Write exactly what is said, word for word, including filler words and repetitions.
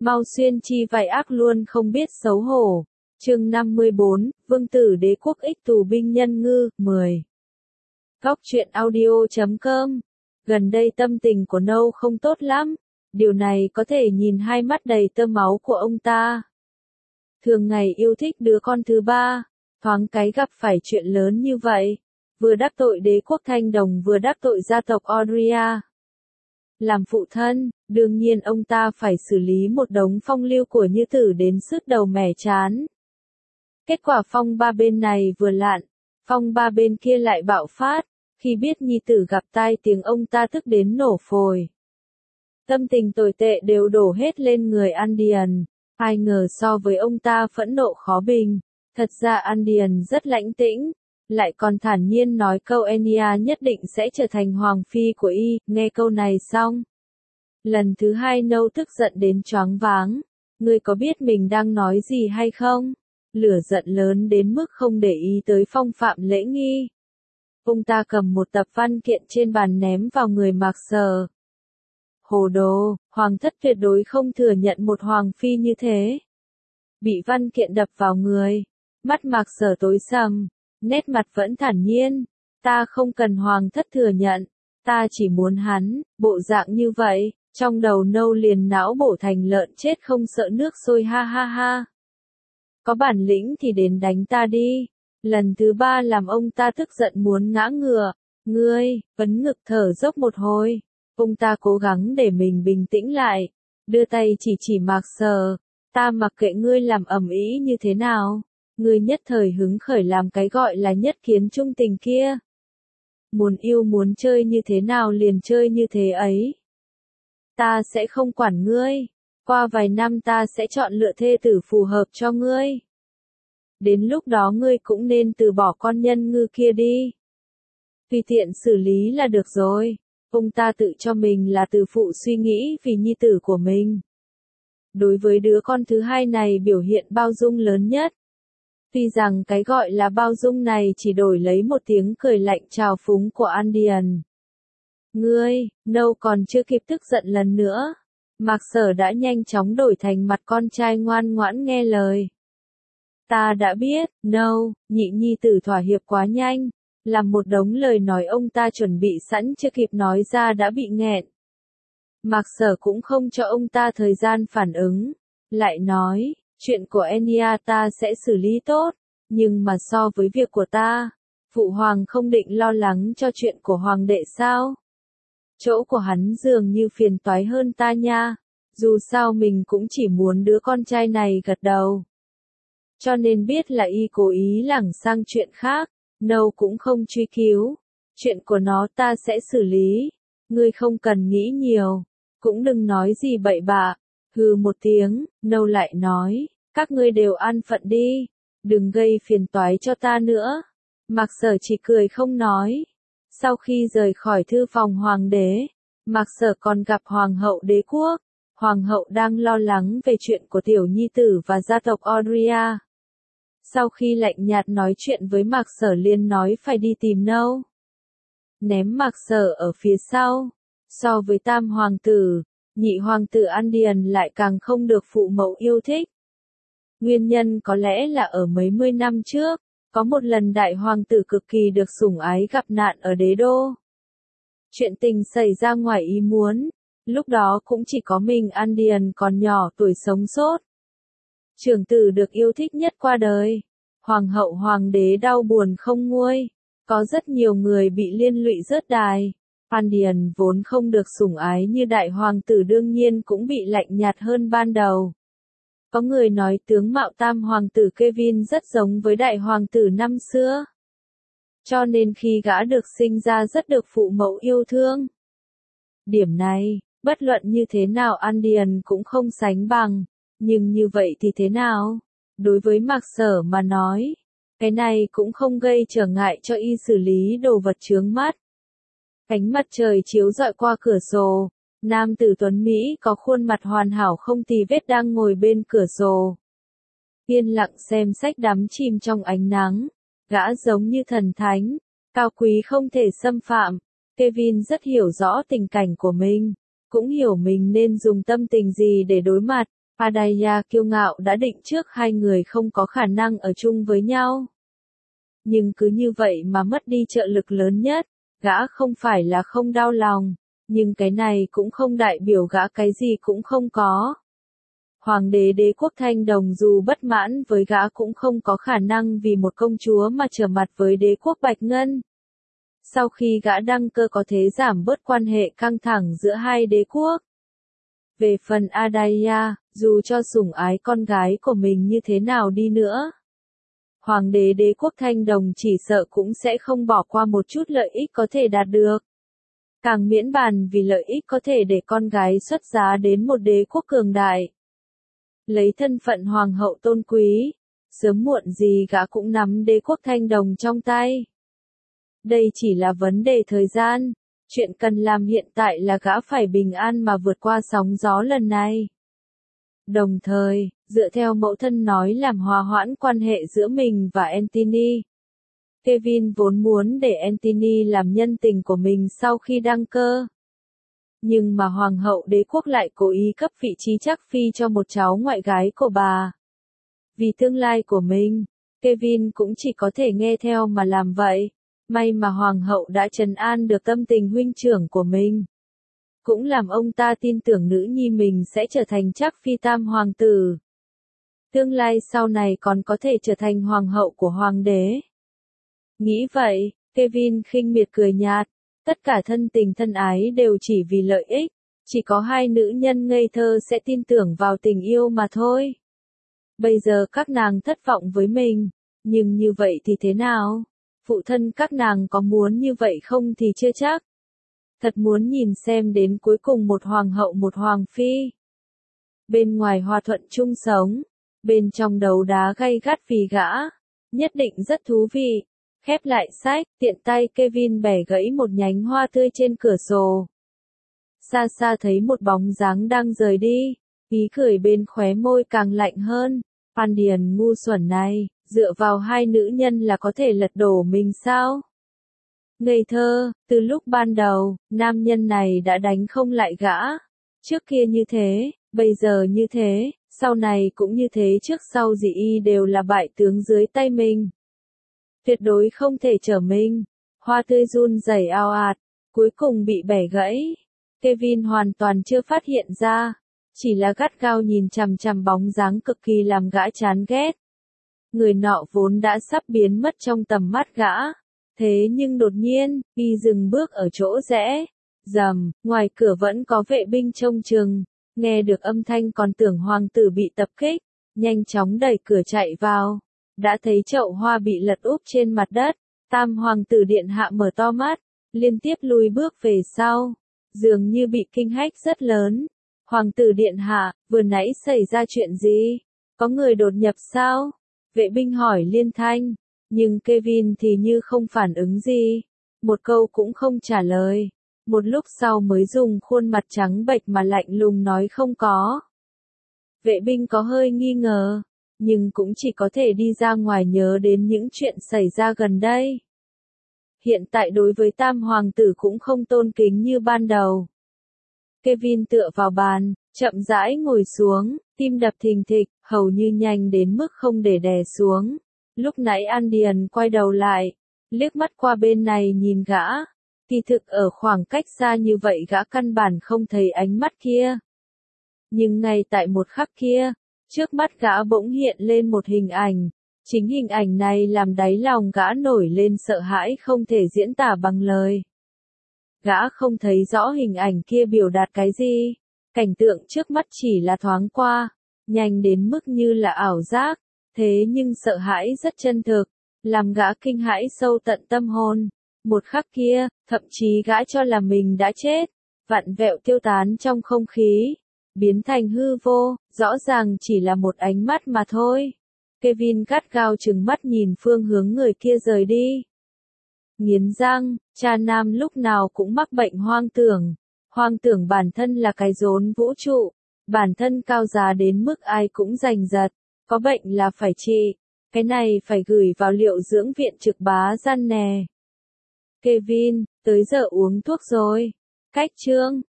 mau xuyên chi vải ác luôn không biết xấu hổ. Chương năm mươi bốn, Vương tử đế quốc ích tù binh nhân ngư, mười. Góc truyện audio chấm com. Gần đây tâm tình của Nâu không tốt lắm, điều này có thể nhìn hai mắt đầy tơ máu của ông ta. Thường ngày yêu thích đứa con thứ ba, thoáng cái gặp phải chuyện lớn như vậy, vừa đắc tội đế quốc Thanh Đồng vừa đắc tội gia tộc Audria. Làm phụ thân, đương nhiên ông ta phải xử lý một đống phong lưu của Như Tử đến sứt đầu mẻ chán. Kết quả phong ba bên này vừa lạn, phong ba bên kia lại bạo phát, khi biết Nhi Tử gặp tai tiếng ông ta tức đến nổ phổi. Tâm tình tồi tệ đều đổ hết lên người Andean, ai ngờ so với ông ta phẫn nộ khó bình, thật ra Andean rất lãnh tĩnh, lại còn thản nhiên nói câu Enya nhất định sẽ trở thành hoàng phi của y. Nghe câu này xong, lần thứ hai Nâu tức giận đến choáng váng. Ngươi có biết mình đang nói gì hay không? Lửa giận lớn đến mức không để ý tới phong phạm lễ nghi. Ông ta cầm một tập văn kiện trên bàn ném vào người Mạc Sở. Hồ đồ, hoàng thất tuyệt đối không thừa nhận một hoàng phi như thế. Bị văn kiện đập vào người, mắt Mạc Sở tối sầm, nét mặt vẫn thản nhiên. Ta không cần hoàng thất thừa nhận, ta chỉ muốn hắn. Bộ dạng như vậy, trong đầu Nâu liền não bổ thành lợn chết không sợ nước sôi, ha ha ha. Có bản lĩnh thì đến đánh ta đi. Lần thứ ba làm ông ta tức giận muốn ngã ngửa. Ngươi, vấn ngực thở dốc một hồi. Ông ta cố gắng để mình bình tĩnh lại, đưa tay chỉ chỉ Mạc Sở. Ta mặc kệ ngươi làm ầm ĩ như thế nào, ngươi nhất thời hứng khởi làm cái gọi là nhất kiến trung tình kia. Muốn yêu muốn chơi như thế nào liền chơi như thế ấy. Ta sẽ không quản ngươi, qua vài năm ta sẽ chọn lựa thê tử phù hợp cho ngươi. Đến lúc đó ngươi cũng nên từ bỏ con nhân ngư kia đi. Tùy tiện xử lý là được rồi. Ông ta tự cho mình là từ phụ suy nghĩ vì nhi tử của mình. Đối với đứa con thứ hai này biểu hiện bao dung lớn nhất. Tuy rằng cái gọi là bao dung này chỉ đổi lấy một tiếng cười lạnh trào phúng của Andean. Ngươi, Nâu còn chưa kịp tức giận lần nữa. Mạc Sở đã nhanh chóng đổi thành mặt con trai ngoan ngoãn nghe lời. Ta đã biết, Nâu, nhị nhi tử thỏa hiệp quá nhanh. Làm một đống lời nói ông ta chuẩn bị sẵn chưa kịp nói ra đã bị nghẹn. Mạc Sở cũng không cho ông ta thời gian phản ứng. Lại nói, chuyện của Enya ta sẽ xử lý tốt, nhưng mà so với việc của ta, Phụ Hoàng không định lo lắng cho chuyện của Hoàng đệ sao? Chỗ của hắn dường như phiền toái hơn ta nha, dù sao mình cũng chỉ muốn đứa con trai này gật đầu. Cho nên biết là y cố ý lảng sang chuyện khác. Nâu cũng không truy cứu. Chuyện của nó ta sẽ xử lý. Ngươi không cần nghĩ nhiều. Cũng đừng nói gì bậy bạ. Hừ một tiếng, Nâu lại nói. Các ngươi đều an phận đi. Đừng gây phiền toái cho ta nữa. Mạc Sở chỉ cười không nói. Sau khi rời khỏi thư phòng hoàng đế, Mạc Sở còn gặp hoàng hậu đế quốc. Hoàng hậu đang lo lắng về chuyện của tiểu nhi tử và gia tộc Audria. Sau khi lạnh nhạt nói chuyện với Mạc Sở liền nói phải đi tìm Nâu. Ném Mạc Sở ở phía sau. So với tam hoàng tử, nhị hoàng tử Andean lại càng không được phụ mẫu yêu thích. Nguyên nhân có lẽ là ở mấy mươi năm trước, có một lần đại hoàng tử cực kỳ được sủng ái gặp nạn ở đế đô. Chuyện tình xảy ra ngoài ý muốn, lúc đó cũng chỉ có mình Andean còn nhỏ tuổi sống sót. Trưởng tử được yêu thích nhất qua đời. Hoàng hậu hoàng đế đau buồn không nguôi. Có rất nhiều người bị liên lụy rớt đài. Andean vốn không được sủng ái như đại hoàng tử đương nhiên cũng bị lạnh nhạt hơn ban đầu. Có người nói tướng mạo tam hoàng tử Kevin rất giống với đại hoàng tử năm xưa. Cho nên khi gã được sinh ra rất được phụ mẫu yêu thương. Điểm này, bất luận như thế nào Andean cũng không sánh bằng. Nhưng như vậy thì thế nào? Đối với Mạc Sở mà nói, cái này cũng không gây trở ngại cho y xử lý đồ vật chướng mắt. Ánh mặt trời chiếu rọi qua cửa sổ, nam tử tuấn Mỹ có khuôn mặt hoàn hảo không tì vết đang ngồi bên cửa sổ. Yên lặng xem sách đắm chìm trong ánh nắng, gã giống như thần thánh, cao quý không thể xâm phạm. Kevin rất hiểu rõ tình cảnh của mình, cũng hiểu mình nên dùng tâm tình gì để đối mặt. Adaya kiêu ngạo đã định trước hai người không có khả năng ở chung với nhau. Nhưng cứ như vậy mà mất đi trợ lực lớn nhất, gã không phải là không đau lòng, nhưng cái này cũng không đại biểu gã cái gì cũng không có. Hoàng đế đế quốc Thanh Đồng dù bất mãn với gã cũng không có khả năng vì một công chúa mà trở mặt với đế quốc Bạch Ngân. Sau khi gã đăng cơ có thể giảm bớt quan hệ căng thẳng giữa hai đế quốc. Về phần Adaya, dù cho sủng ái con gái của mình như thế nào đi nữa, Hoàng đế đế quốc Thanh Đồng chỉ sợ cũng sẽ không bỏ qua một chút lợi ích có thể đạt được. Càng miễn bàn vì lợi ích có thể để con gái xuất giá đến một đế quốc cường đại. Lấy thân phận hoàng hậu tôn quý, sớm muộn gì gã cũng nắm đế quốc Thanh Đồng trong tay. Đây chỉ là vấn đề thời gian, chuyện cần làm hiện tại là gã phải bình an mà vượt qua sóng gió lần này. Đồng thời, dựa theo mẫu thân nói làm hòa hoãn quan hệ giữa mình và Anthony, Kevin vốn muốn để Anthony làm nhân tình của mình sau khi đăng cơ. Nhưng mà hoàng hậu đế quốc lại cố ý cấp vị trí chắc phi cho một cháu ngoại gái của bà. Vì tương lai của mình, Kevin cũng chỉ có thể nghe theo mà làm vậy. May mà hoàng hậu đã trấn an được tâm tình huynh trưởng của mình. Cũng làm ông ta tin tưởng nữ nhi mình sẽ trở thành chắc phi tam hoàng tử. Tương lai sau này còn có thể trở thành hoàng hậu của hoàng đế. Nghĩ vậy, Kevin khinh miệt cười nhạt. Tất cả thân tình thân ái đều chỉ vì lợi ích. Chỉ có hai nữ nhân ngây thơ sẽ tin tưởng vào tình yêu mà thôi. Bây giờ các nàng thất vọng với mình. Nhưng như vậy thì thế nào? Phụ thân các nàng có muốn như vậy không thì chưa chắc. Thật muốn nhìn xem đến cuối cùng một hoàng hậu một hoàng phi. Bên ngoài hòa thuận chung sống, bên trong đấu đá gay gắt vì gã. Nhất định rất thú vị. Khép lại sách, tiện tay Kevin bẻ gãy một nhánh hoa tươi trên cửa sổ. Xa xa thấy một bóng dáng đang rời đi, ý cười bên khóe môi càng lạnh hơn. Phan Điền ngu xuẩn này, dựa vào hai nữ nhân là có thể lật đổ mình sao? Ngây thơ, từ lúc ban đầu, nam nhân này đã đánh không lại gã. Trước kia như thế, bây giờ như thế, sau này cũng như thế, trước sau gì y đều là bại tướng dưới tay mình. Tuyệt đối không thể trở mình. Hoa tươi run rẩy ào ạt, cuối cùng bị bẻ gãy. Kevin hoàn toàn chưa phát hiện ra, chỉ là gắt gao nhìn chằm chằm bóng dáng cực kỳ làm gã chán ghét. Người nọ vốn đã sắp biến mất trong tầm mắt gã. Thế nhưng đột nhiên, y dừng bước ở chỗ rẽ. Rầm, ngoài cửa vẫn có vệ binh trông chừng. Nghe được âm thanh còn tưởng hoàng tử bị tập kích. Nhanh chóng đẩy cửa chạy vào. Đã thấy chậu hoa bị lật úp trên mặt đất. Tam hoàng tử điện hạ mở to mắt. Liên tiếp lùi bước về sau. Dường như bị kinh hách rất lớn. Hoàng tử điện hạ, vừa nãy xảy ra chuyện gì? Có người đột nhập sao? Vệ binh hỏi liên thanh. Nhưng Kevin thì như không phản ứng gì. Một câu cũng không trả lời. Một lúc sau mới dùng khuôn mặt trắng bệch mà lạnh lùng nói không có. Vệ binh có hơi nghi ngờ. Nhưng cũng chỉ có thể đi ra ngoài nhớ đến những chuyện xảy ra gần đây. Hiện tại đối với tam hoàng tử cũng không tôn kính như ban đầu. Kevin tựa vào bàn, chậm rãi ngồi xuống, tim đập thình thịch, hầu như nhanh đến mức không để đè xuống. Lúc nãy Andian quay đầu lại, liếc mắt qua bên này nhìn gã. Kỳ thực ở khoảng cách xa như vậy gã căn bản không thấy ánh mắt kia. Nhưng ngay tại một khắc kia, trước mắt gã bỗng hiện lên một hình ảnh. Chính hình ảnh này làm đáy lòng gã nổi lên sợ hãi không thể diễn tả bằng lời. Gã không thấy rõ hình ảnh kia biểu đạt cái gì. Cảnh tượng trước mắt chỉ là thoáng qua, nhanh đến mức như là ảo giác. Thế nhưng sợ hãi rất chân thực, làm gã kinh hãi sâu tận tâm hồn. Một khắc kia, thậm chí gã cho là mình đã chết, vặn vẹo tiêu tán trong không khí, biến thành hư vô, rõ ràng chỉ là một ánh mắt mà thôi. Kevin gắt gao trừng mắt nhìn phương hướng người kia rời đi. Nghiến răng, cha nam lúc nào cũng mắc bệnh hoang tưởng. Hoang tưởng bản thân là cái rốn vũ trụ, bản thân cao giá đến mức ai cũng giành giật. Có bệnh là phải trị, cái này phải gửi vào liệu dưỡng viện trực bá gian nè. Kevin, tới giờ uống thuốc rồi. Cách chương